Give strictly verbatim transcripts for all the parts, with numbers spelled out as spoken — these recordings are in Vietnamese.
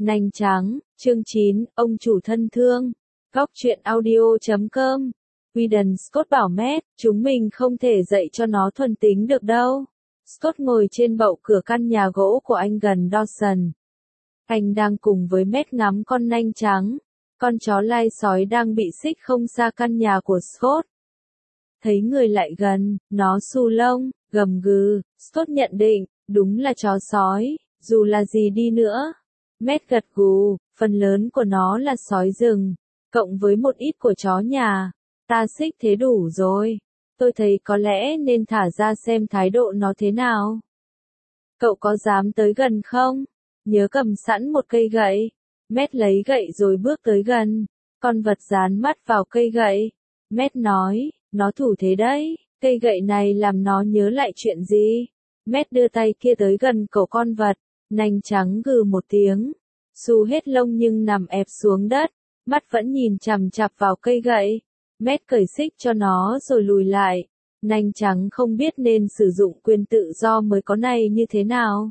Nanh trắng, chương chín, ông chủ thân thương. Góc truyện audio chấm com. Whedon Scott bảo Matt, chúng mình không thể dạy cho nó thuần tính được đâu. Scott ngồi trên bậu cửa căn nhà gỗ của anh gần Dawson. Anh đang cùng với Matt ngắm con nanh trắng. Con chó lai sói đang bị xích không xa căn nhà của Scott. Thấy người lại gần, nó xù lông, gầm gừ. Scott nhận định, đúng là chó sói, dù là gì đi nữa. Matt gật gù, phần lớn của nó là sói rừng, cộng với một ít của chó nhà. Ta xích thế đủ rồi. Tôi thấy có lẽ nên thả ra xem thái độ nó thế nào. Cậu có dám tới gần không? Nhớ cầm sẵn một cây gậy. Matt lấy gậy rồi bước tới gần. Con vật dán mắt vào cây gậy. Matt nói, nó thủ thế đấy. Cây gậy này làm nó nhớ lại chuyện gì? Matt đưa tay kia tới gần cổ con vật. Nanh trắng gừ một tiếng. Xù hết lông nhưng nằm ép xuống đất. Mắt vẫn nhìn chằm chằm vào cây gậy. Matt cởi xích cho nó rồi lùi lại. Nanh trắng không biết nên sử dụng quyền tự do mới có này như thế nào.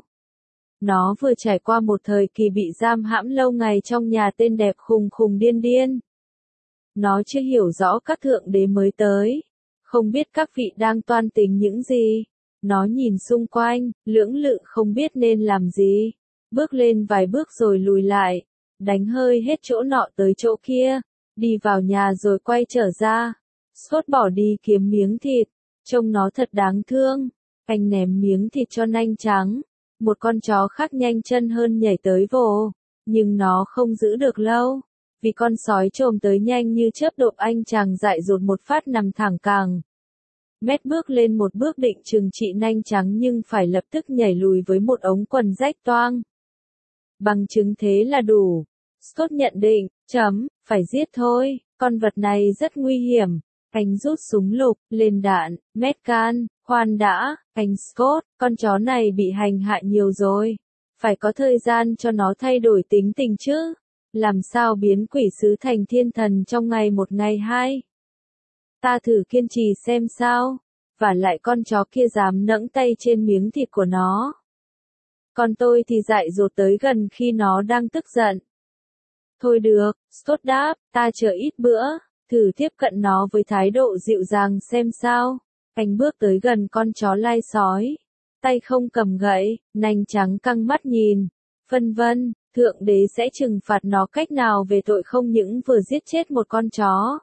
Nó vừa trải qua một thời kỳ bị giam hãm lâu ngày trong nhà tên đẹp khùng khùng điên điên. Nó chưa hiểu rõ các thượng đế mới tới. Không biết các vị đang toan tính những gì. Nó nhìn xung quanh, lưỡng lự không biết nên làm gì. Bước lên vài bước rồi lùi lại. Đánh hơi hết chỗ nọ tới chỗ kia. Đi vào nhà rồi quay trở ra. Scott bỏ đi kiếm miếng thịt. Trông nó thật đáng thương. Anh ném miếng thịt cho nanh trắng. Một con chó khác nhanh chân hơn nhảy tới vồ. Nhưng nó không giữ được lâu. Vì con sói trồm tới nhanh như chớp độp anh chàng dại dột một phát nằm thẳng cẳng. Matt bước lên một bước định trừng trị nanh trắng nhưng phải lập tức nhảy lùi với một ống quần rách toang. Bằng chứng thế là đủ. Scott nhận định, chấm, phải giết thôi, con vật này rất nguy hiểm. Anh rút súng lục, lên đạn, Matt can, khoan đã, anh Scott, con chó này bị hành hạ nhiều rồi. Phải có thời gian cho nó thay đổi tính tình chứ. Làm sao biến quỷ sứ thành thiên thần trong ngày một ngày hai. Ta thử kiên trì xem sao. Và lại con chó kia dám nẫng tay trên miếng thịt của nó. Còn tôi thì dại dột tới gần khi nó đang tức giận. Thôi được, Scott đáp, ta chờ ít bữa, thử tiếp cận nó với thái độ dịu dàng xem sao. Anh bước tới gần con chó lai sói. Tay không cầm gậy, nanh trắng căng mắt nhìn. Vân vân, thượng đế sẽ trừng phạt nó cách nào về tội không những vừa giết chết một con chó.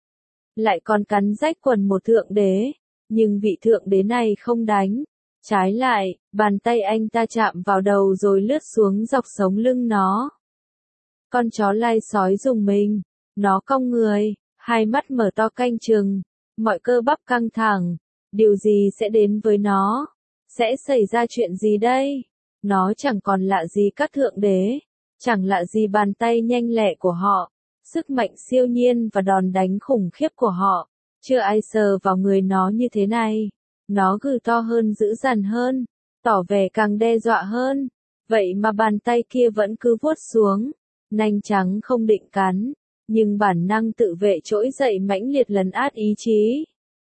Lại còn cắn rách quần một thượng đế. Nhưng vị thượng đế này không đánh. Trái lại, bàn tay anh ta chạm vào đầu rồi lướt xuống dọc sống lưng nó. Con chó lai sói rùng mình. Nó cong người, hai mắt mở to canh chừng. Mọi cơ bắp căng thẳng. Điều gì sẽ đến với nó? Sẽ xảy ra chuyện gì đây? Nó chẳng còn lạ gì các thượng đế. Chẳng lạ gì bàn tay nhanh lẹ của họ. Sức mạnh siêu nhiên và đòn đánh khủng khiếp của họ. Chưa ai sờ vào người nó như thế này. Nó gừ to hơn dữ dằn hơn. Tỏ vẻ càng đe dọa hơn. Vậy mà bàn tay kia vẫn cứ vuốt xuống. Nanh trắng không định cắn. Nhưng bản năng tự vệ trỗi dậy mãnh liệt lấn át ý chí.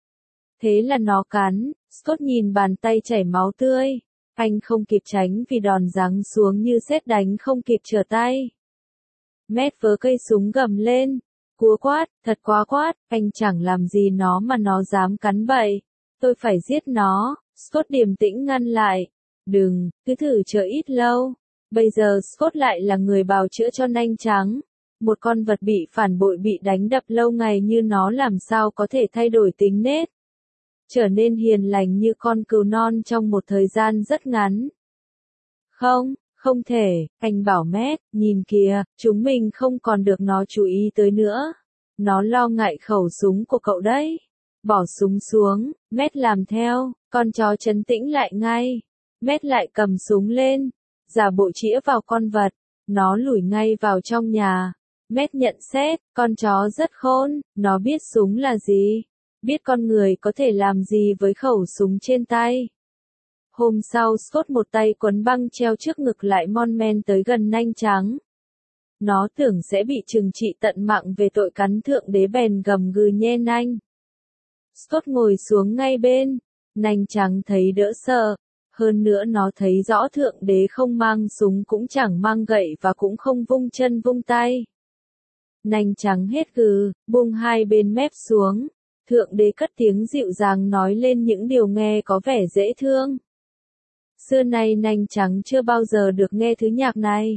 Thế là nó cắn. Scott nhìn bàn tay chảy máu tươi. Anh không kịp tránh vì đòn giáng xuống như sét đánh không kịp trở tay. Matt vớ cây súng gầm lên. Cúa quát, thật quá quát, anh chẳng làm gì nó mà nó dám cắn bậy. Tôi phải giết nó. Scott điềm tĩnh ngăn lại. Đừng, cứ thử chờ ít lâu. Bây giờ Scott lại là người bào chữa cho nanh trắng. Một con vật bị phản bội bị đánh đập lâu ngày như nó làm sao có thể thay đổi tính nết. Trở nên hiền lành như con cừu non trong một thời gian rất ngắn. Không, không thể, anh bảo Matt, nhìn kìa, chúng mình không còn được nó chú ý tới nữa. Nó lo ngại khẩu súng của cậu đấy. Bỏ súng xuống, Matt làm theo, con chó trấn tĩnh lại ngay. Matt lại cầm súng lên, giả bộ chĩa vào con vật. Nó lủi ngay vào trong nhà. Matt nhận xét, con chó rất khôn, nó biết súng là gì. Biết con người có thể làm gì với khẩu súng trên tay. Hôm sau Scott một tay quấn băng treo trước ngực lại mon men tới gần nanh trắng. Nó tưởng sẽ bị trừng trị tận mạng về tội cắn thượng đế bèn gầm gừ nhe nanh. Scott ngồi xuống ngay bên. Nanh trắng thấy đỡ sợ. Hơn nữa nó thấy rõ thượng đế không mang súng cũng chẳng mang gậy và cũng không vung chân vung tay. Nanh trắng hết gừ, buông hai bên mép xuống. Thượng đế cất tiếng dịu dàng nói lên những điều nghe có vẻ dễ thương. Xưa nay nanh trắng chưa bao giờ được nghe thứ nhạc này.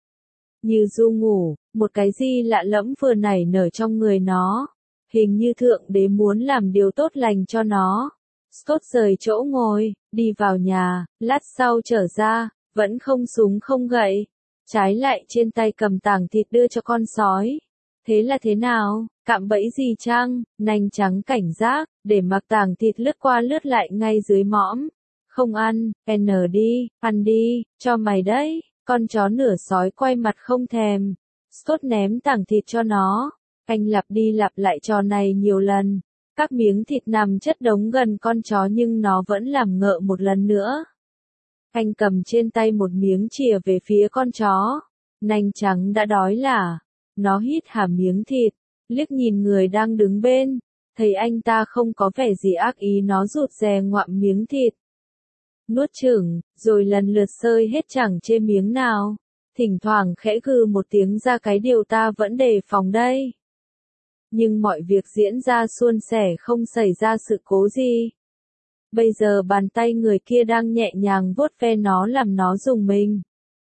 Như du ngủ, một cái gì lạ lẫm vừa nảy nở trong người nó. Hình như thượng đế muốn làm điều tốt lành cho nó. Scott rời chỗ ngồi, đi vào nhà, lát sau trở ra, vẫn không súng không gậy. Trái lại trên tay cầm tảng thịt đưa cho con sói. Thế là thế nào, cạm bẫy gì chăng? Nanh trắng cảnh giác, để mặc tảng thịt lướt qua lướt lại ngay dưới mõm. Không ăn, n đi, ăn đi, cho mày đấy. Con chó nửa sói quay mặt không thèm. Scott ném tảng thịt cho nó. Anh lặp đi lặp lại trò này nhiều lần. Các miếng thịt nằm chất đống gần con chó nhưng nó vẫn làm ngợ một lần nữa. Anh cầm trên tay một miếng chìa về phía con chó. Nanh trắng đã đói lả. Nó hít hà miếng thịt, liếc nhìn người đang đứng bên. Thấy anh ta không có vẻ gì ác ý nó rụt rè ngoạm miếng thịt. Nuốt chửng, rồi lần lượt sơi hết chẳng chê miếng nào. Thỉnh thoảng khẽ gừ một tiếng ra cái điều ta vẫn đề phòng đây. Nhưng mọi việc diễn ra suôn sẻ không xảy ra sự cố gì. Bây giờ bàn tay người kia đang nhẹ nhàng vuốt ve nó làm nó rùng mình.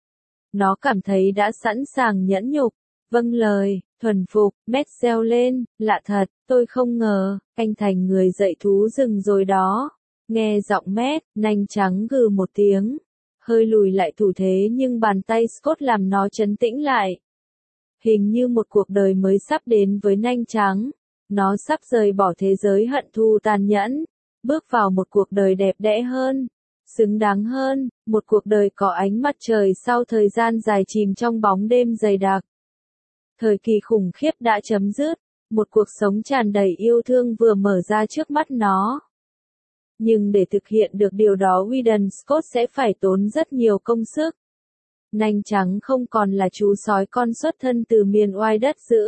Nó cảm thấy đã sẵn sàng nhẫn nhục. Vâng lời, thuần phục, Matt reo lên, lạ thật, tôi không ngờ, anh thành người dạy thú rừng rồi đó. Nghe giọng Matt, nanh trắng gừ một tiếng. Hơi lùi lại thủ thế nhưng bàn tay Scott làm nó trấn tĩnh lại. Hình như một cuộc đời mới sắp đến với nanh trắng. Nó sắp rời bỏ thế giới hận thù tàn nhẫn. Bước vào một cuộc đời đẹp đẽ hơn. Xứng đáng hơn, một cuộc đời có ánh mặt trời sau thời gian dài chìm trong bóng đêm dày đặc. Thời kỳ khủng khiếp đã chấm dứt, một cuộc sống tràn đầy yêu thương vừa mở ra trước mắt nó. Nhưng để thực hiện được điều đó Weedon Scott sẽ phải tốn rất nhiều công sức. Nanh trắng không còn là chú sói con xuất thân từ miền oai đất dữ.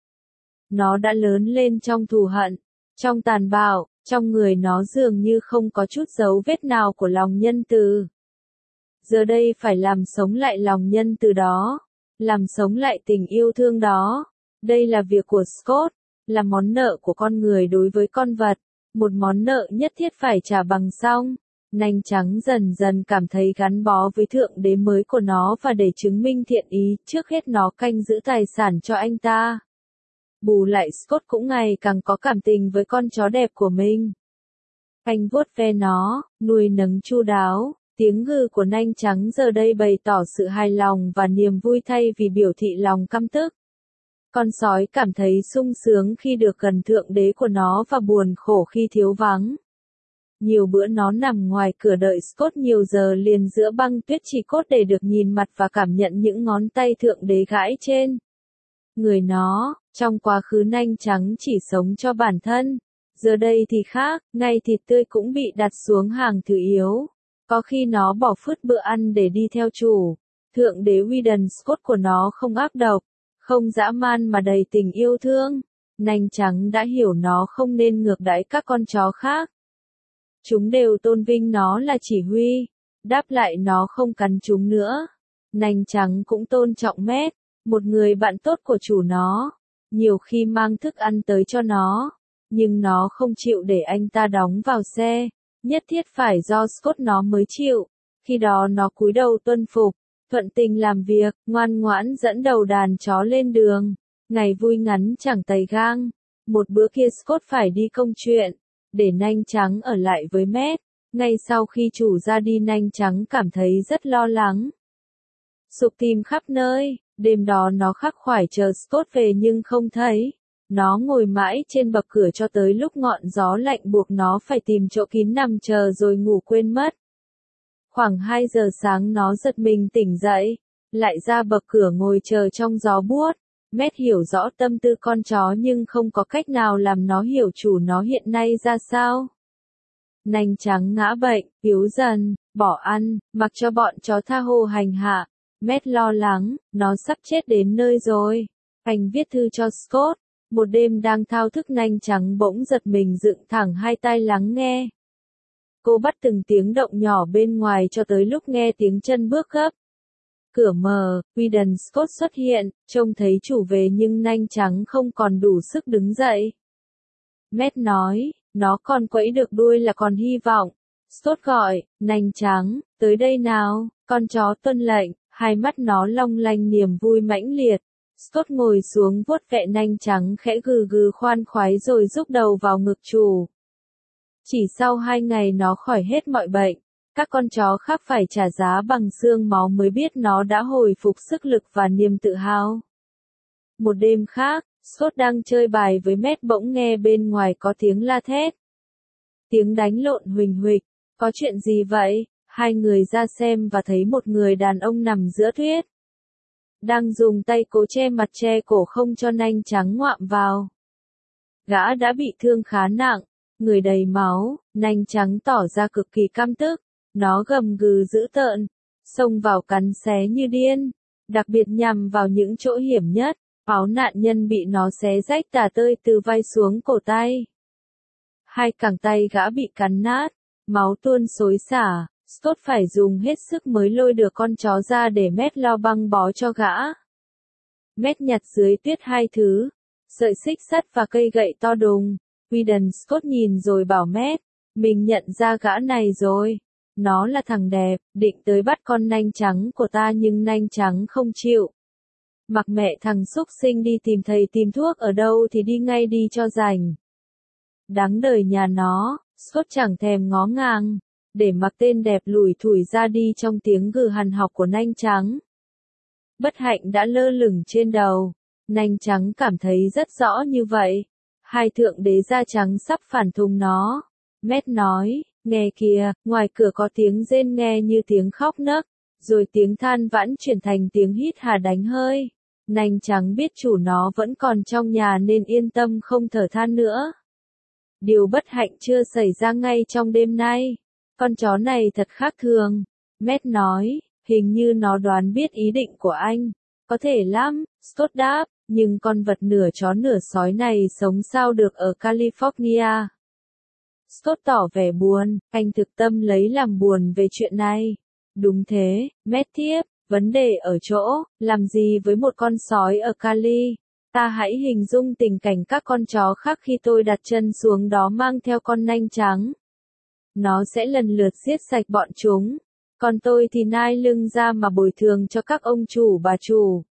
Nó đã lớn lên trong thù hận, trong tàn bạo, trong người nó dường như không có chút dấu vết nào của lòng nhân từ. Giờ đây phải làm sống lại lòng nhân từ đó. Làm sống lại tình yêu thương đó. Đây là việc của Scott, là món nợ của con người đối với con vật, một món nợ nhất thiết phải trả bằng xong. Nanh trắng dần dần cảm thấy gắn bó với thượng đế mới của nó và để chứng minh thiện ý, trước hết nó canh giữ tài sản cho anh ta. Bù lại Scott cũng ngày càng có cảm tình với con chó đẹp của mình. Anh vuốt ve nó, nuôi nấng chu đáo. Tiếng gừ của nanh trắng giờ đây bày tỏ sự hài lòng và niềm vui thay vì biểu thị lòng căm tức. Con sói cảm thấy sung sướng khi được gần thượng đế của nó và buồn khổ khi thiếu vắng. Nhiều bữa nó nằm ngoài cửa đợi Scott nhiều giờ liền giữa băng tuyết chỉ cốt để được nhìn mặt và cảm nhận những ngón tay thượng đế gãi trên người nó. Trong quá khứ nanh trắng chỉ sống cho bản thân. Giờ đây thì khác, ngay thịt tươi cũng bị đặt xuống hàng thứ yếu. Có khi nó bỏ phứt bữa ăn để đi theo chủ. Thượng đế Weedon Scott của nó không ác độc, không dã man mà đầy tình yêu thương. Nanh trắng đã hiểu nó không nên ngược đãi các con chó khác. Chúng đều tôn vinh nó là chỉ huy. Đáp lại nó không cắn chúng nữa. Nanh trắng cũng tôn trọng Matt, một người bạn tốt của chủ nó. Nhiều khi mang thức ăn tới cho nó. Nhưng nó không chịu để anh ta đóng vào xe. Nhất thiết phải do Scott nó mới chịu. Khi đó nó cúi đầu tuân phục, thuận tình làm việc, ngoan ngoãn dẫn đầu đàn chó lên đường. Ngày vui ngắn chẳng tày gang. Một bữa kia Scott phải đi công chuyện, để nanh trắng ở lại với Matt. Ngay sau khi chủ ra đi nanh trắng cảm thấy rất lo lắng. Sục tìm khắp nơi, đêm đó nó khắc khoải chờ Scott về nhưng không thấy. Nó ngồi mãi trên bậc cửa cho tới lúc ngọn gió lạnh buộc nó phải tìm chỗ kín nằm chờ rồi ngủ quên mất. Khoảng hai giờ sáng nó giật mình tỉnh dậy, lại ra bậc cửa ngồi chờ trong gió buốt. Matt hiểu rõ tâm tư con chó nhưng không có cách nào làm nó hiểu chủ nó hiện nay ra sao. Nanh trắng ngã bệnh, yếu dần, bỏ ăn, mặc cho bọn chó tha hồ hành hạ. Matt lo lắng, nó sắp chết đến nơi rồi. Anh viết thư cho Scott. Một đêm đang thao thức nanh trắng bỗng giật mình dựng thẳng hai tai lắng nghe. Cô bắt từng tiếng động nhỏ bên ngoài cho tới lúc nghe tiếng chân bước gấp. Cửa mở, Weedon Scott xuất hiện, trông thấy chủ về nhưng nanh trắng không còn đủ sức đứng dậy. Matt nói, nó còn quẫy được đuôi là còn hy vọng. Scott gọi, nanh trắng, tới đây nào, con chó tuân lệnh, hai mắt nó long lanh niềm vui mãnh liệt. Scott ngồi xuống vuốt ve nanh trắng khẽ gừ gừ khoan khoái rồi rúc đầu vào ngực chủ. Chỉ sau hai ngày nó khỏi hết mọi bệnh. Các con chó khác phải trả giá bằng xương máu mới biết nó đã hồi phục sức lực và niềm tự hào. Một đêm khác, Scott đang chơi bài với Matt bỗng nghe bên ngoài có tiếng la thét. Tiếng đánh lộn huỳnh huỵch, có chuyện gì vậy? Hai người ra xem và thấy một người đàn ông nằm giữa tuyết. Đang dùng tay cố che mặt che cổ không cho nanh trắng ngoạm vào. Gã đã bị thương khá nặng, người đầy máu, nanh trắng tỏ ra cực kỳ căm tức. Nó gầm gừ dữ tợn, xông vào cắn xé như điên, đặc biệt nhằm vào những chỗ hiểm nhất. Áo nạn nhân bị nó xé rách tả tơi từ vai xuống cổ tay. Hai cẳng tay gã bị cắn nát, máu tuôn xối xả. Scott phải dùng hết sức mới lôi được con chó ra để Matt lo băng bó cho gã. Matt nhặt dưới tuyết hai thứ, sợi xích sắt và cây gậy to đùng. Weedon Scott nhìn rồi bảo Matt, mình nhận ra gã này rồi. Nó là thằng đẹp, định tới bắt con nanh trắng của ta nhưng nanh trắng không chịu. Mặc mẹ thằng xúc sinh đi tìm thầy tìm thuốc ở đâu thì đi ngay đi cho rảnh. Đáng đời nhà nó, Scott chẳng thèm ngó ngàng, để mặc tên đẹp lủi thủi ra đi trong tiếng gừ hằn học của nanh trắng. Bất hạnh đã lơ lửng trên đầu, nanh trắng cảm thấy rất rõ như vậy. Hai thượng đế da trắng sắp phản thùng nó. Matt nói, nghe kìa, ngoài cửa có tiếng rên nghe như tiếng khóc nấc, rồi tiếng than vãn chuyển thành tiếng hít hà đánh hơi. Nanh trắng biết chủ nó vẫn còn trong nhà nên yên tâm không thở than nữa. Điều bất hạnh chưa xảy ra ngay trong đêm nay. Con chó này thật khác thường. Matt nói, hình như nó đoán biết ý định của anh. Có thể lắm, Scott đáp, nhưng con vật nửa chó nửa sói này sống sao được ở California. Scott tỏ vẻ buồn, anh thực tâm lấy làm buồn về chuyện này. Đúng thế, Matt tiếp, vấn đề ở chỗ, làm gì với một con sói ở Cali? Ta hãy hình dung tình cảnh các con chó khác khi tôi đặt chân xuống đó mang theo con nanh trắng. Nó sẽ lần lượt giết sạch bọn chúng. Còn tôi thì nai lưng ra mà bồi thường cho các ông chủ bà chủ.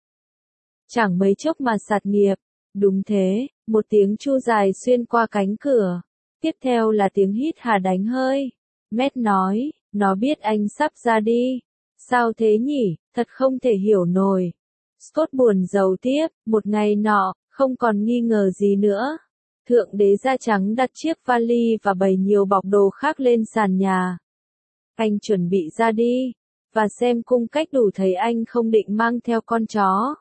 Chẳng mấy chốc mà sạt nghiệp. Đúng thế, một tiếng chu dài xuyên qua cánh cửa. Tiếp theo là tiếng hít hà đánh hơi. Matt nói, nó biết anh sắp ra đi. Sao thế nhỉ, thật không thể hiểu nổi. Scott buồn rầu tiếp, một ngày nọ, không còn nghi ngờ gì nữa. Thượng đế da trắng đặt chiếc vali và bày nhiều bọc đồ khác lên sàn nhà. Anh chuẩn bị ra đi, và xem cung cách đủ thấy anh không định mang theo con chó.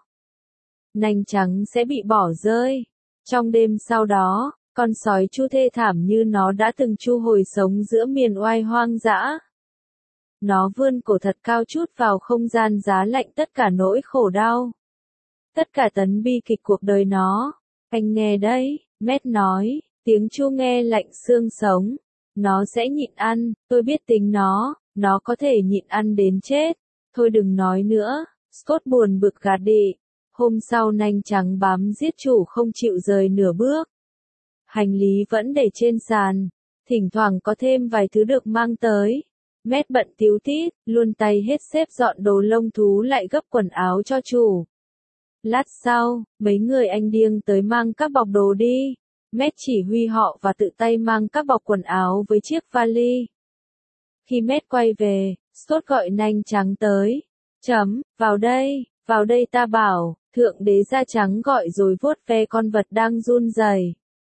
Nanh trắng sẽ bị bỏ rơi. Trong đêm sau đó, con sói chu thê thảm như nó đã từng chu hồi sống giữa miền oai hoang dã. Nó vươn cổ thật cao chút vào không gian giá lạnh tất cả nỗi khổ đau. Tất cả tấn bi kịch cuộc đời nó. Anh nghe đấy, Matt nói, tiếng chu nghe lạnh xương sống. Nó sẽ nhịn ăn, tôi biết tính nó, nó có thể nhịn ăn đến chết. Thôi đừng nói nữa, Scott buồn bực gạt đi. Hôm sau nanh trắng bám giết chủ không chịu rời nửa bước. Hành lý vẫn để trên sàn, thỉnh thoảng có thêm vài thứ được mang tới. Matt bận tíu tít, luôn tay hết xếp dọn đồ lông thú lại gấp quần áo cho chủ. Lát sau, mấy người anh điên tới mang các bọc đồ đi. Matt chỉ huy họ và tự tay mang các bọc quần áo với chiếc vali. Khi Matt quay về, Scott gọi nanh trắng tới. Chấm, vào đây, vào đây ta bảo, thượng đế da trắng gọi rồi vuốt ve con vật đang run rẩy.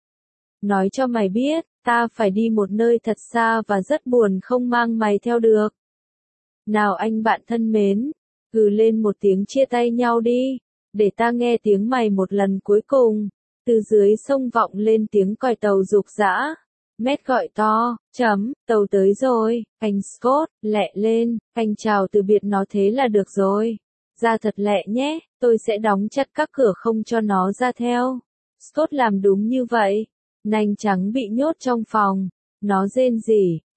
Nói cho mày biết, ta phải đi một nơi thật xa và rất buồn không mang mày theo được. Nào anh bạn thân mến, gừ lên một tiếng chia tay nhau đi, để ta nghe tiếng mày một lần cuối cùng. Từ dưới sông vọng lên tiếng còi tàu rục rã. Matt gọi to, chấm, tàu tới rồi, anh Scott, lẹ lên, anh chào từ biệt nó thế là được rồi. Ra thật lẹ nhé, tôi sẽ đóng chặt các cửa không cho nó ra theo. Scott làm đúng như vậy. Nanh trắng bị nhốt trong phòng. Nó rên rỉ,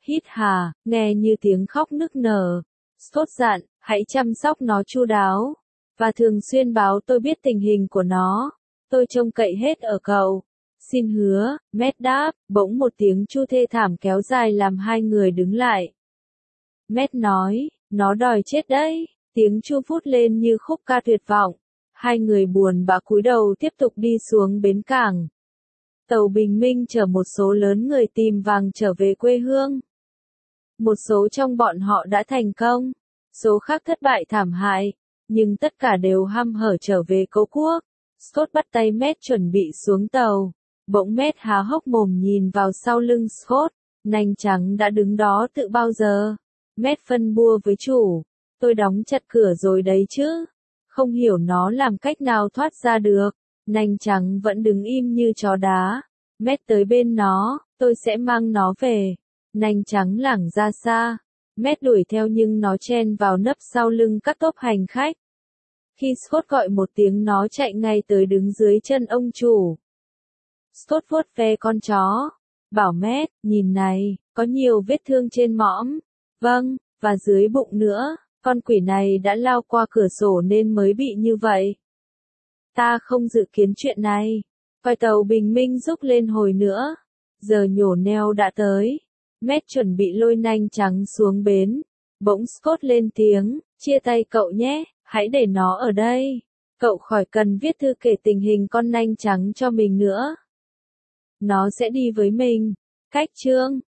Hít hà, nghe như tiếng khóc nức nở. Scott dặn, hãy chăm sóc nó chu đáo. Và thường xuyên báo tôi biết tình hình của nó. Tôi trông cậy hết ở cậu. Xin hứa, Matt đáp, bỗng một tiếng chu thê thảm kéo dài làm hai người đứng lại. Matt nói, nó đòi chết đấy. Tiếng chu vút lên như khúc ca tuyệt vọng. Hai người buồn bã cúi đầu tiếp tục đi xuống bến cảng. Tàu bình minh chở một số lớn người tìm vàng trở về quê hương. Một số trong bọn họ đã thành công, số khác thất bại thảm hại, nhưng tất cả đều hăm hở trở về cố quốc. Scott bắt tay Matt chuẩn bị xuống tàu. Bỗng Matt há hốc mồm nhìn vào sau lưng Scott, nanh trắng đã đứng đó tự bao giờ. Matt phân bua với chủ, tôi đóng chặt cửa rồi đấy chứ. Không hiểu nó làm cách nào thoát ra được. Nanh trắng vẫn đứng im như chó đá. Matt tới bên nó, tôi sẽ mang nó về. Nanh trắng lảng ra xa. Matt đuổi theo nhưng nó chen vào nấp sau lưng các tốp hành khách. Khi Scott gọi một tiếng nó chạy ngay tới đứng dưới chân ông chủ. Scott vuốt ve con chó. Bảo Matt, nhìn này, có nhiều vết thương trên mõm. Vâng, và dưới bụng nữa. Con quỷ này đã lao qua cửa sổ nên mới bị như vậy. Ta không dự kiến chuyện này. Vài tàu bình minh rúc lên hồi nữa. Giờ nhổ neo đã tới. Matt chuẩn bị lôi nanh trắng xuống bến. Bỗng Scott lên tiếng, chia tay cậu nhé, hãy để nó ở đây. Cậu khỏi cần viết thư kể tình hình con nanh trắng cho mình nữa. Nó sẽ đi với mình. Cách chương